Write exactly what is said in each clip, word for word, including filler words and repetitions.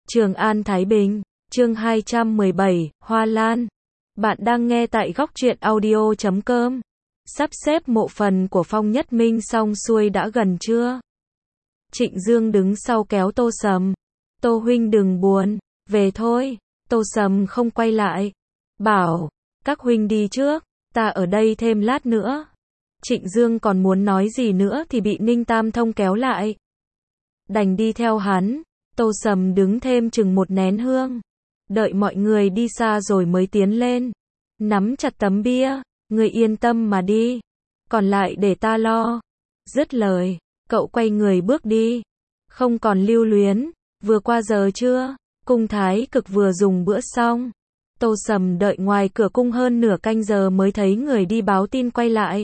Trường An Thái Bình, chương hai trăm mười bảy, Hoa Lan. Bạn đang nghe tại góc truyện audio chấm com. Sắp xếp mộ phần của Phong Nhất Minh xong xuôi đã gần chưa? Trịnh Dương đứng sau kéo Tô Sầm. Tô huynh đừng buồn, về thôi. Tô Sầm không quay lại. Bảo, các huynh đi trước, ta ở đây thêm lát nữa. Trịnh Dương còn muốn nói gì nữa thì bị Ninh Tam Thông kéo lại. Đành đi theo hắn. Tô Sầm đứng thêm chừng một nén hương. Đợi mọi người đi xa rồi mới tiến lên. Nắm chặt tấm bia, người yên tâm mà đi. Còn lại để ta lo. Dứt lời, cậu quay người bước đi. Không còn lưu luyến, vừa qua giờ trưa, cung thái cực vừa dùng bữa xong. Tô Sầm đợi ngoài cửa cung hơn nửa canh giờ mới thấy người đi báo tin quay lại.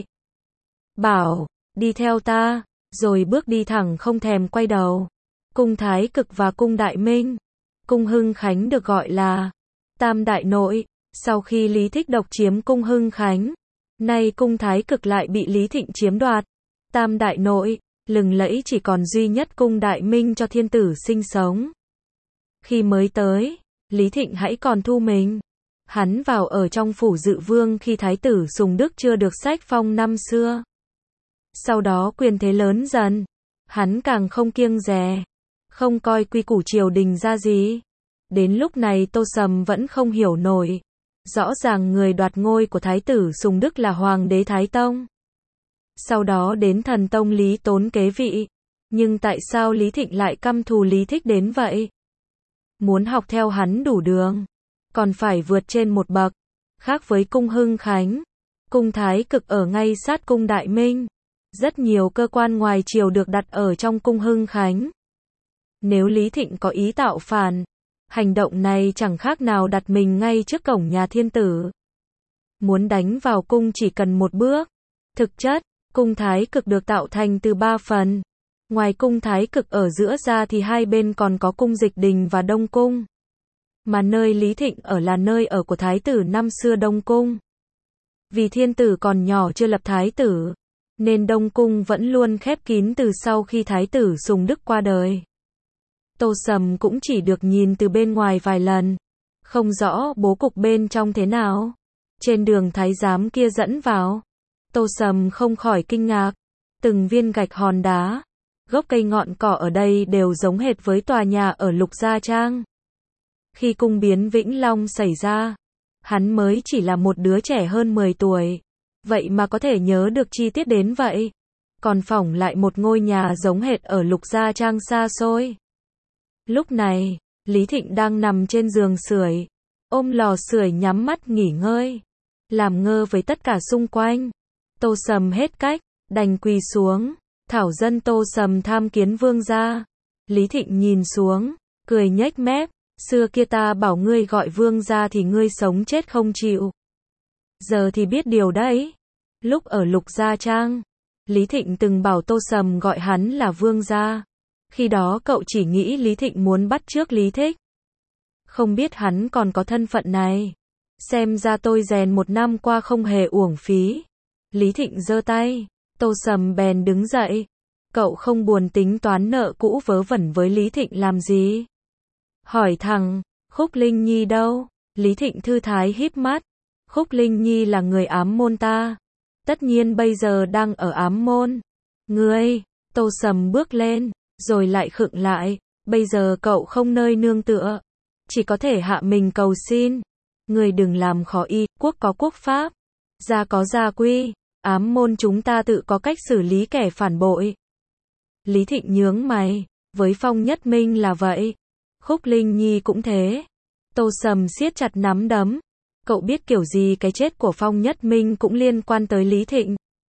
Bảo, đi theo ta, rồi bước đi thẳng không thèm quay đầu. Cung Thái Cực và cung Đại Minh. Cung Hưng Khánh được gọi là Tam Đại Nội, sau khi Lý Thích độc chiếm cung Hưng Khánh. Nay cung Thái Cực lại bị Lý Thịnh chiếm đoạt. Tam Đại Nội, lừng lẫy chỉ còn duy nhất cung Đại Minh cho thiên tử sinh sống. Khi mới tới, Lý Thịnh hãy còn thu mình. Hắn vào ở trong phủ Dự Vương khi Thái tử Sùng Đức chưa được sách phong năm xưa. Sau đó quyền thế lớn dần, hắn càng không kiêng dè, không coi quy củ triều đình ra gì. Đến lúc này Tô Sầm vẫn không hiểu nổi. Rõ ràng người đoạt ngôi của Thái tử Sùng Đức là Hoàng đế Thái Tông. Sau đó đến thần tông Lý Tốn kế vị. Nhưng tại sao Lý Thịnh lại căm thù Lý Thích đến vậy? Muốn học theo hắn đủ đường, còn phải vượt trên một bậc. Khác với cung Hưng Khánh, cung Thái Cực ở ngay sát cung Đại Minh. Rất nhiều cơ quan ngoài triều được đặt ở trong cung Hưng Khánh. Nếu Lý Thịnh có ý tạo phản, hành động này chẳng khác nào đặt mình ngay trước cổng nhà thiên tử. Muốn đánh vào cung chỉ cần một bước. Thực chất, cung Thái Cực được tạo thành từ ba phần. Ngoài cung Thái Cực ở giữa ra thì hai bên còn có cung Dịch Đình và Đông Cung. Mà nơi Lý Thịnh ở là nơi ở của Thái tử năm xưa Đông Cung. Vì thiên tử còn nhỏ chưa lập Thái tử, nên Đông Cung vẫn luôn khép kín từ sau khi Thái tử Sùng Đức qua đời. Tô Sầm cũng chỉ được nhìn từ bên ngoài vài lần, không rõ bố cục bên trong thế nào. Trên đường thái giám kia dẫn vào, Tô Sầm không khỏi kinh ngạc. Từng viên gạch hòn đá, gốc cây ngọn cỏ ở đây đều giống hệt với tòa nhà ở Lục Gia Trang. Khi cung biến Vĩnh Long xảy ra, hắn mới chỉ là một đứa trẻ hơn mười tuổi. Vậy mà có thể nhớ được chi tiết đến vậy. Còn phỏng lại một ngôi nhà giống hệt ở Lục Gia Trang xa xôi. Lúc này, Lý Thịnh đang nằm trên giường sưởi, ôm lò sưởi nhắm mắt nghỉ ngơi, làm ngơ với tất cả xung quanh. Tô Sầm hết cách, đành quỳ xuống, thảo dân Tô Sầm tham kiến vương gia. Lý Thịnh nhìn xuống, cười nhếch mép, xưa kia ta bảo ngươi gọi vương gia thì ngươi sống chết không chịu. Giờ thì biết điều đấy. Lúc ở Lục Gia Trang, Lý Thịnh từng bảo Tô Sầm gọi hắn là vương gia. Khi đó cậu chỉ nghĩ Lý Thịnh muốn bắt chước Lý Thích. Không biết hắn còn có thân phận này. Xem ra tôi rèn một năm qua không hề uổng phí. Lý Thịnh giơ tay, Tô Sầm bèn đứng dậy. Cậu không buồn tính toán nợ cũ vớ vẩn với Lý Thịnh làm gì? Hỏi thẳng, Khúc Linh Nhi đâu? Lý Thịnh thư thái híp mắt. Khúc Linh Nhi là người ám môn ta. Tất nhiên bây giờ đang ở ám môn. Ngươi, Tô Sầm bước lên, rồi lại khựng lại. Bây giờ cậu không nơi nương tựa, chỉ có thể hạ mình cầu xin. Ngươi đừng làm khó y, quốc có quốc pháp, gia có gia quy, ám môn chúng ta tự có cách xử lý kẻ phản bội. Lý Thịnh nhướng mày, với Phong Nhất Minh là vậy, Khúc Linh Nhi cũng thế. Tô Sầm siết chặt nắm đấm. Cậu biết kiểu gì cái chết của Phong Nhất Minh cũng liên quan tới Lý Thịnh.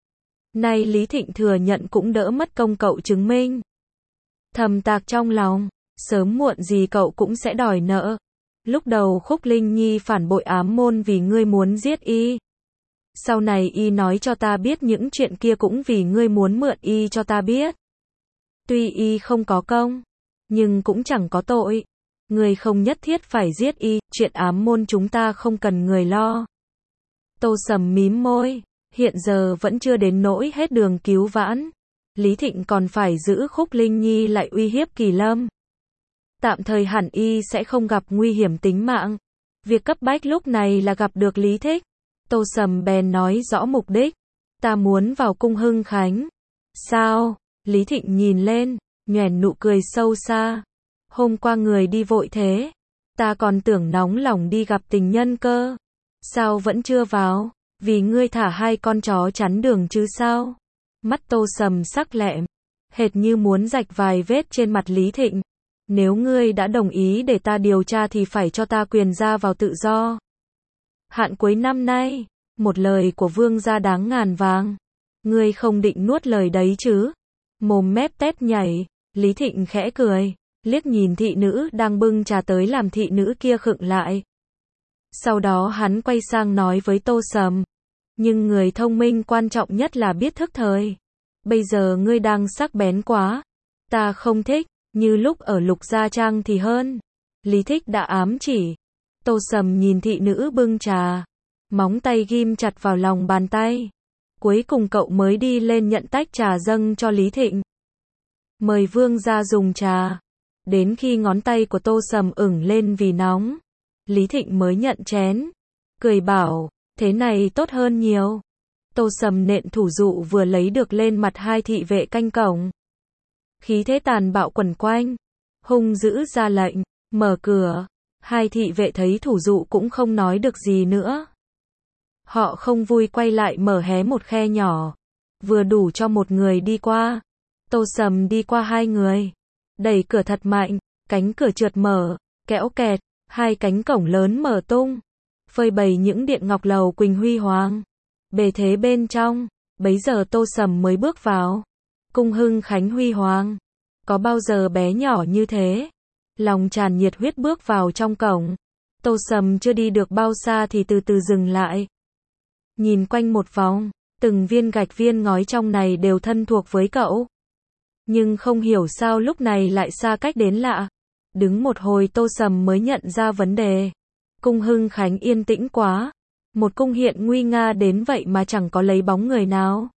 Nay Lý Thịnh thừa nhận cũng đỡ mất công cậu chứng minh. Thầm tạc trong lòng, sớm muộn gì cậu cũng sẽ đòi nợ. Lúc đầu Khúc Linh Nhi phản bội ám môn vì ngươi muốn giết y. Sau này y nói cho ta biết những chuyện kia cũng vì ngươi muốn mượn y cho ta biết. Tuy y không có công, nhưng cũng chẳng có tội. Ngươi không nhất thiết phải giết y, chuyện ám môn chúng ta không cần người lo. Tô Sầm mím môi, hiện giờ vẫn chưa đến nỗi hết đường cứu vãn. Lý Thịnh còn phải giữ Khúc Linh Nhi lại uy hiếp Kỳ Lâm. Tạm thời hẳn y sẽ không gặp nguy hiểm tính mạng. Việc cấp bách lúc này là gặp được Lý Thích. Tô Sầm bèn nói rõ mục đích. Ta muốn vào cung Hưng Khánh. Sao? Lý Thịnh nhìn lên, nhoẻn nụ cười sâu xa. Hôm qua người đi vội thế. Ta còn tưởng nóng lòng đi gặp tình nhân cơ. Sao vẫn chưa vào? Vì ngươi thả hai con chó chắn đường chứ sao? Mắt Tô Sầm sắc lẹm, hệt như muốn rạch vài vết trên mặt Lý Thịnh. Nếu ngươi đã đồng ý để ta điều tra thì phải cho ta quyền ra vào tự do. Hạn cuối năm nay, một lời của vương gia đáng ngàn vàng. Ngươi không định nuốt lời đấy chứ? Mồm mép tét nhảy, Lý Thịnh khẽ cười, liếc nhìn thị nữ đang bưng trà tới làm thị nữ kia khựng lại. Sau đó hắn quay sang nói với Tô Sầm. Nhưng người thông minh quan trọng nhất là biết thức thời. Bây giờ ngươi đang sắc bén quá. Ta không thích, như lúc ở Lục Gia Trang thì hơn. Lý Thích đã ám chỉ. Tô Sầm nhìn thị nữ bưng trà. Móng tay ghim chặt vào lòng bàn tay. Cuối cùng cậu mới đi lên nhận tách trà dâng cho Lý Thịnh. Mời vương gia dùng trà. Đến khi ngón tay của Tô Sầm ửng lên vì nóng, Lý Thịnh mới nhận chén. Cười bảo, thế này tốt hơn nhiều. Tô Sầm nện thủ dụ vừa lấy được lên mặt hai thị vệ canh cổng. Khí thế tàn bạo quẩn quanh, hung dữ ra lệnh, mở cửa. Hai thị vệ thấy thủ dụ cũng không nói được gì nữa. Họ không vui quay lại mở hé một khe nhỏ, vừa đủ cho một người đi qua. Tô Sầm đi qua hai người, đẩy cửa thật mạnh, cánh cửa trượt mở, kéo kẹt, hai cánh cổng lớn mở tung, phơi bày những điện ngọc lầu quỳnh huy hoàng. Bề thế bên trong, bấy giờ Tô Sầm mới bước vào. Cung Hưng Khánh huy hoàng, có bao giờ bé nhỏ như thế. Lòng tràn nhiệt huyết bước vào trong cổng. Tô Sầm chưa đi được bao xa thì từ từ dừng lại. Nhìn quanh một vòng, từng viên gạch viên ngói trong này đều thân thuộc với cậu. Nhưng không hiểu sao lúc này lại xa cách đến lạ. Đứng một hồi Tô Sầm mới nhận ra vấn đề. Cung Hưng Khánh yên tĩnh quá. Một cung hiện nguy nga đến vậy mà chẳng có lấy bóng người nào.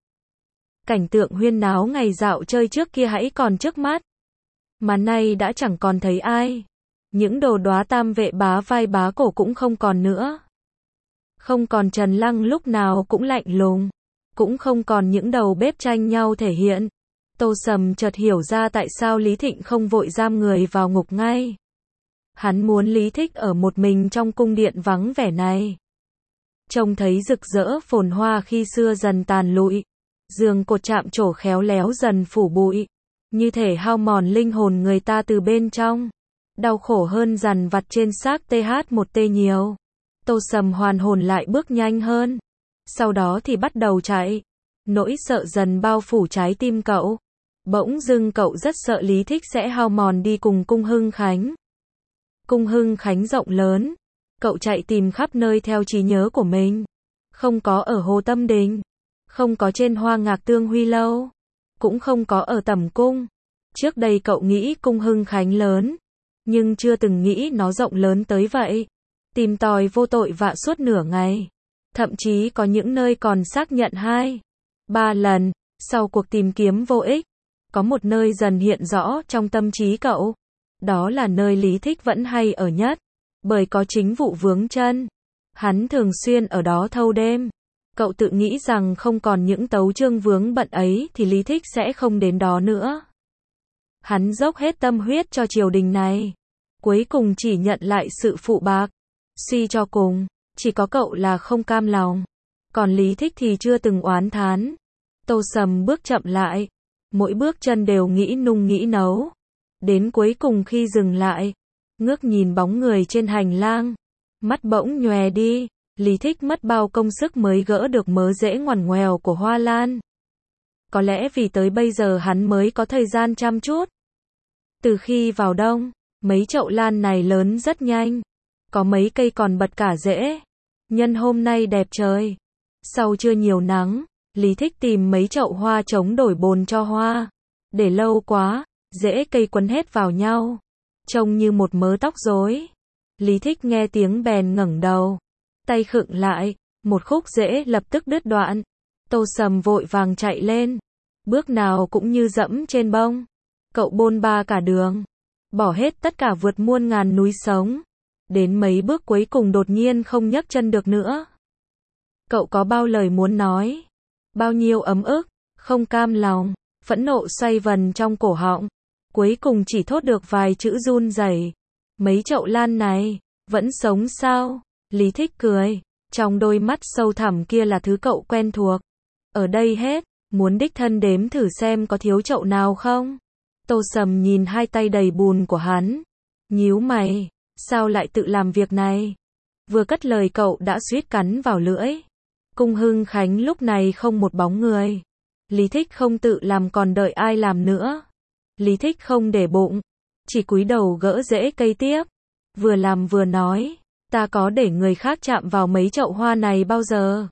Cảnh tượng huyên náo ngày dạo chơi trước kia hãy còn trước mắt. Mà nay đã chẳng còn thấy ai. Những đồ đóa tam vệ bá vai bá cổ cũng không còn nữa. Không còn Trần Lăng lúc nào cũng lạnh lùng. Cũng không còn những đầu bếp tranh nhau thể hiện. Tô Sầm chợt hiểu ra tại sao Lý Thịnh không vội giam người vào ngục ngay. Hắn muốn Lý Thích ở một mình trong cung điện vắng vẻ này. Trông thấy rực rỡ phồn hoa khi xưa dần tàn lụi. Giường cột chạm trổ khéo léo dần phủ bụi. Như thể hao mòn linh hồn người ta từ bên trong. Đau khổ hơn dằn vặt trên xác tê hát một tê nhiều. Tô Sầm hoàn hồn lại bước nhanh hơn. Sau đó thì bắt đầu chạy. Nỗi sợ dần bao phủ trái tim cậu. Bỗng dưng cậu rất sợ Lý Thích sẽ hao mòn đi cùng cung Hưng Khánh. Cung Hưng Khánh rộng lớn. Cậu chạy tìm khắp nơi theo trí nhớ của mình. Không có ở Hồ Tâm Đình. Không có trên Hoa Ngạc Tương Huy Lâu. Cũng không có ở Tẩm Cung. Trước đây cậu nghĩ cung Hưng Khánh lớn. Nhưng chưa từng nghĩ nó rộng lớn tới vậy. Tìm tòi vô tội vạ suốt nửa ngày. Thậm chí có những nơi còn xác nhận hai, ba lần. Sau cuộc tìm kiếm vô ích, có một nơi dần hiện rõ trong tâm trí cậu. Đó là nơi Lý Thích vẫn hay ở nhất. Bởi có chính vụ vướng chân. Hắn thường xuyên ở đó thâu đêm. Cậu tự nghĩ rằng không còn những tấu chương vướng bận ấy thì Lý Thích sẽ không đến đó nữa. Hắn dốc hết tâm huyết cho triều đình này. Cuối cùng chỉ nhận lại sự phụ bạc. Suy cho cùng, chỉ có cậu là không cam lòng. Còn Lý Thích thì chưa từng oán thán. Tô Sầm bước chậm lại. Mỗi bước chân đều nghĩ nung nghĩ nấu. Đến cuối cùng khi dừng lại, ngước nhìn bóng người trên hành lang. Mắt bỗng nhòe đi. Lý Thích mất bao công sức mới gỡ được mớ rễ ngoằn ngoèo của hoa lan. Có lẽ vì tới bây giờ hắn mới có thời gian chăm chút. Từ khi vào đông, mấy chậu lan này lớn rất nhanh. Có mấy cây còn bật cả rễ. Nhân hôm nay đẹp trời. Sau chưa nhiều nắng, Lý Thích tìm mấy chậu hoa trống đổi bồn cho hoa. Để lâu quá, rễ cây quấn hết vào nhau. Trông như một mớ tóc rối. Lý Thích nghe tiếng bèn ngẩng đầu. Tay khựng lại, một khúc rễ lập tức đứt đoạn. Tô Sầm vội vàng chạy lên. Bước nào cũng như dẫm trên bông. Cậu bôn ba cả đường. bỏ hết tất cả vượt muôn ngàn núi sống. Đến mấy bước cuối cùng đột nhiên không nhấc chân được nữa. Cậu có bao lời muốn nói, bao nhiêu ấm ức, không cam lòng, phẫn nộ xoay vần trong cổ họng. Cuối cùng chỉ thốt được vài chữ run rẩy. Mấy chậu lan này, vẫn sống sao? Lý Thích cười. Trong đôi mắt sâu thẳm kia là thứ cậu quen thuộc. Ở đây hết, muốn đích thân đếm thử xem có thiếu chậu nào không? Tô Sầm nhìn hai tay đầy bùn của hắn. Nhíu mày, sao lại tự làm việc này? Vừa cất lời cậu đã suýt cắn vào lưỡi. Cung Hưng Khánh lúc này không một bóng người. Lý Thích không tự làm còn đợi ai làm nữa. Lý Thích không để bụng, chỉ cúi đầu gỡ rễ cây tiếp. Vừa làm vừa nói, ta có để người khác chạm vào mấy chậu hoa này bao giờ?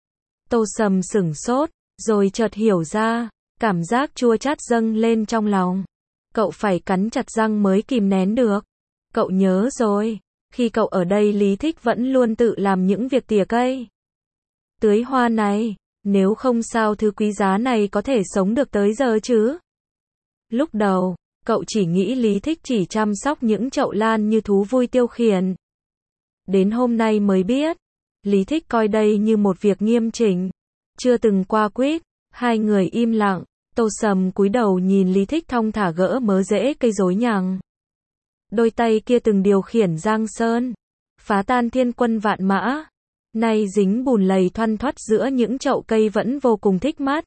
Tô Sầm sửng sốt, rồi chợt hiểu ra, cảm giác chua chát dâng lên trong lòng. Cậu phải cắn chặt răng mới kìm nén được. Cậu nhớ rồi, khi cậu ở đây Lý Thích vẫn luôn tự làm những việc tỉa cây, tưới hoa này, nếu không sao thứ quý giá này có thể sống được tới giờ chứ? Lúc đầu, cậu chỉ nghĩ Lý Thích chỉ chăm sóc những chậu lan như thú vui tiêu khiển. Đến hôm nay mới biết, Lý Thích coi đây như một việc nghiêm chỉnh, chưa từng qua quýt. Hai người im lặng, Tô Sầm cúi đầu nhìn Lý Thích thong thả gỡ mớ rễ cây rối nhằng. Đôi tay kia từng điều khiển giang sơn, phá tan thiên quân vạn mã, nay dính bùn lầy thoăn thoắt giữa những chậu cây vẫn vô cùng thích mắt.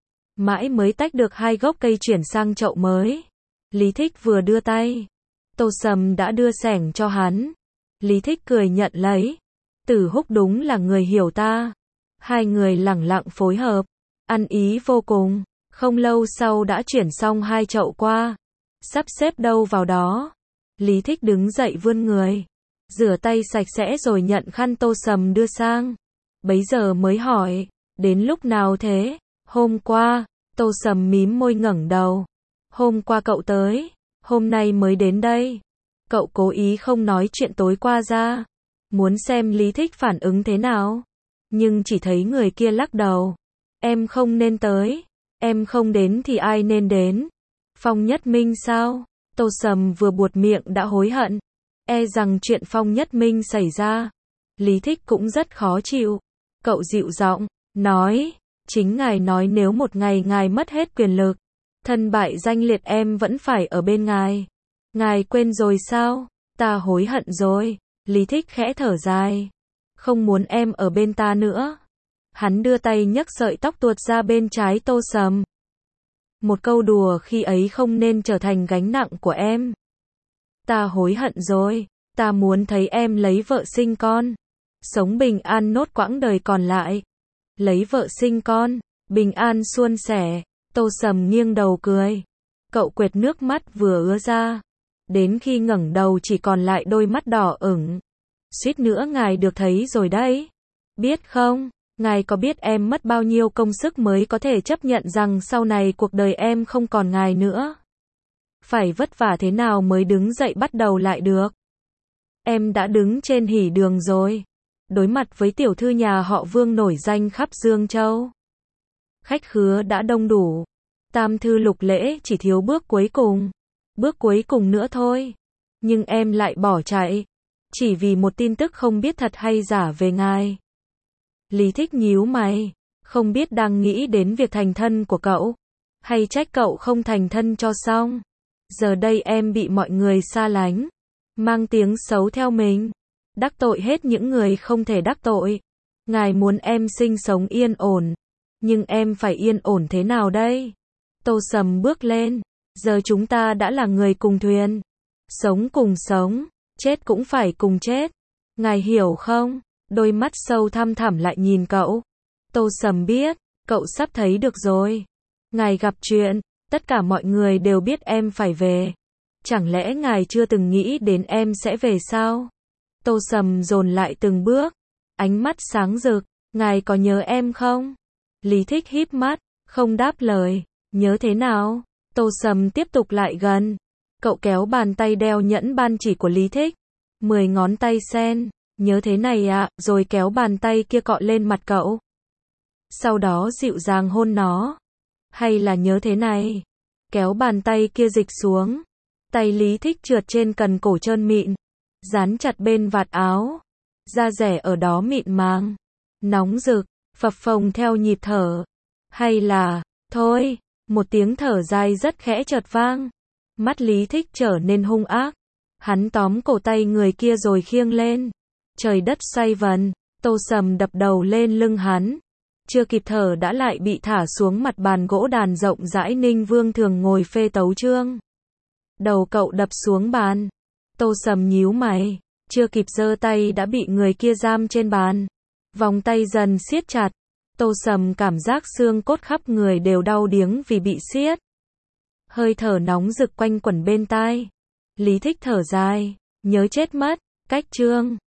Mãi mới tách được hai gốc cây chuyển sang chậu mới. Lý Thích vừa đưa tay, Tô Sầm đã đưa xẻng cho hắn. Lý Thích cười nhận lấy. Tử Húc đúng là người hiểu ta. Hai người lẳng lặng phối hợp, ăn ý vô cùng. Không lâu sau đã chuyển xong hai chậu qua, sắp xếp đâu vào đó. Lý Thích đứng dậy vươn người, rửa tay sạch sẽ rồi nhận khăn Tô Sầm đưa sang. Bấy giờ mới hỏi, đến lúc nào thế? Hôm qua. Tô Sầm mím môi ngẩng đầu. Hôm qua cậu tới, hôm nay mới đến đây. Cậu cố ý không nói chuyện tối qua ra, muốn xem Lý Thích phản ứng thế nào. Nhưng chỉ thấy người kia lắc đầu. Em không nên tới, em không đến thì ai nên đến? Phong Nhất Minh sao? Tô Sầm vừa buột miệng đã hối hận. E rằng chuyện Phong Nhất Minh xảy ra, Lý Thích cũng rất khó chịu. Cậu dịu giọng, nói, chính ngài nói nếu một ngày ngài mất hết quyền lực, thân bại danh liệt em vẫn phải ở bên ngài. Ngài quên rồi sao? Ta hối hận rồi. Lý Thích khẽ thở dài. Không muốn em ở bên ta nữa. Hắn đưa tay nhấc sợi tóc tuột ra bên trái Tô Sầm. Một câu đùa khi ấy không nên trở thành gánh nặng của em. Ta hối hận rồi. Ta muốn thấy em lấy vợ sinh con, sống bình an nốt quãng đời còn lại. Lấy vợ sinh con, bình an suôn sẻ. Tô Sầm nghiêng đầu cười. Cậu quệt nước mắt vừa ứa ra. Đến khi ngẩng đầu chỉ còn lại đôi mắt đỏ ửng. Suýt nữa ngài được thấy rồi đấy. Biết không, ngài có biết em mất bao nhiêu công sức mới có thể chấp nhận rằng sau này cuộc đời em không còn ngài nữa? Phải vất vả thế nào mới đứng dậy bắt đầu lại được? Em đã đứng trên hỉ đường rồi, đối mặt với tiểu thư nhà họ Vương nổi danh khắp Dương Châu. Khách khứa đã đông đủ. Tam thư lục lễ chỉ thiếu bước cuối cùng. Bước cuối cùng nữa thôi. Nhưng em lại bỏ chạy, chỉ vì một tin tức không biết thật hay giả về ngài. Lý Thích nhíu mày, không biết đang nghĩ đến việc thành thân của cậu, hay trách cậu không thành thân cho xong. Giờ đây em bị mọi người xa lánh, mang tiếng xấu theo mình, đắc tội hết những người không thể đắc tội. Ngài muốn em sinh sống yên ổn, nhưng em phải yên ổn thế nào đây? Tô Sầm bước lên, giờ chúng ta đã là người cùng thuyền, sống cùng sống, chết cũng phải cùng chết. Ngài hiểu không? Đôi mắt sâu thăm thẳm lại nhìn cậu. Tô Sầm biết, cậu sắp thấy được rồi. Ngài gặp chuyện, tất cả mọi người đều biết em phải về. Chẳng lẽ ngài chưa từng nghĩ đến em sẽ về sao? Tô Sầm dồn lại từng bước, ánh mắt sáng rực. Ngài có nhớ em không? Lý Thích híp mắt, không đáp lời. Nhớ thế nào? Tô Sầm tiếp tục lại gần. Cậu kéo bàn tay đeo nhẫn ban chỉ của Lý Thích. Mười ngón tay sen. Nhớ thế này ạ, à, rồi kéo bàn tay kia cọ lên mặt cậu. Sau đó dịu dàng hôn nó. Hay là nhớ thế này? Kéo bàn tay kia dịch xuống. Tay Lý Thích trượt trên cần cổ trơn mịn, dán chặt bên vạt áo. Da rẻ ở đó mịn màng, nóng rực, phập phồng theo nhịp thở. Hay là, thôi, một tiếng thở dài rất khẽ chợt vang. Mắt Lý Thích trở nên hung ác. Hắn tóm cổ tay người kia rồi khiêng lên. Trời đất xoay vần, Tô Sầm đập đầu lên lưng hắn. Chưa kịp thở đã lại bị thả xuống mặt bàn gỗ đàn rộng rãi Ninh Vương thường ngồi phê tấu chương. Đầu cậu đập xuống bàn. Tô Sầm nhíu mày, chưa kịp giơ tay đã bị người kia giam trên bàn. Vòng tay dần siết chặt. Tô Sầm cảm giác xương cốt khắp người đều đau điếng vì bị siết. Hơi thở nóng rực quanh quẩn bên tai. Lý Thích thở dài, nhớ chết mất, cách chương.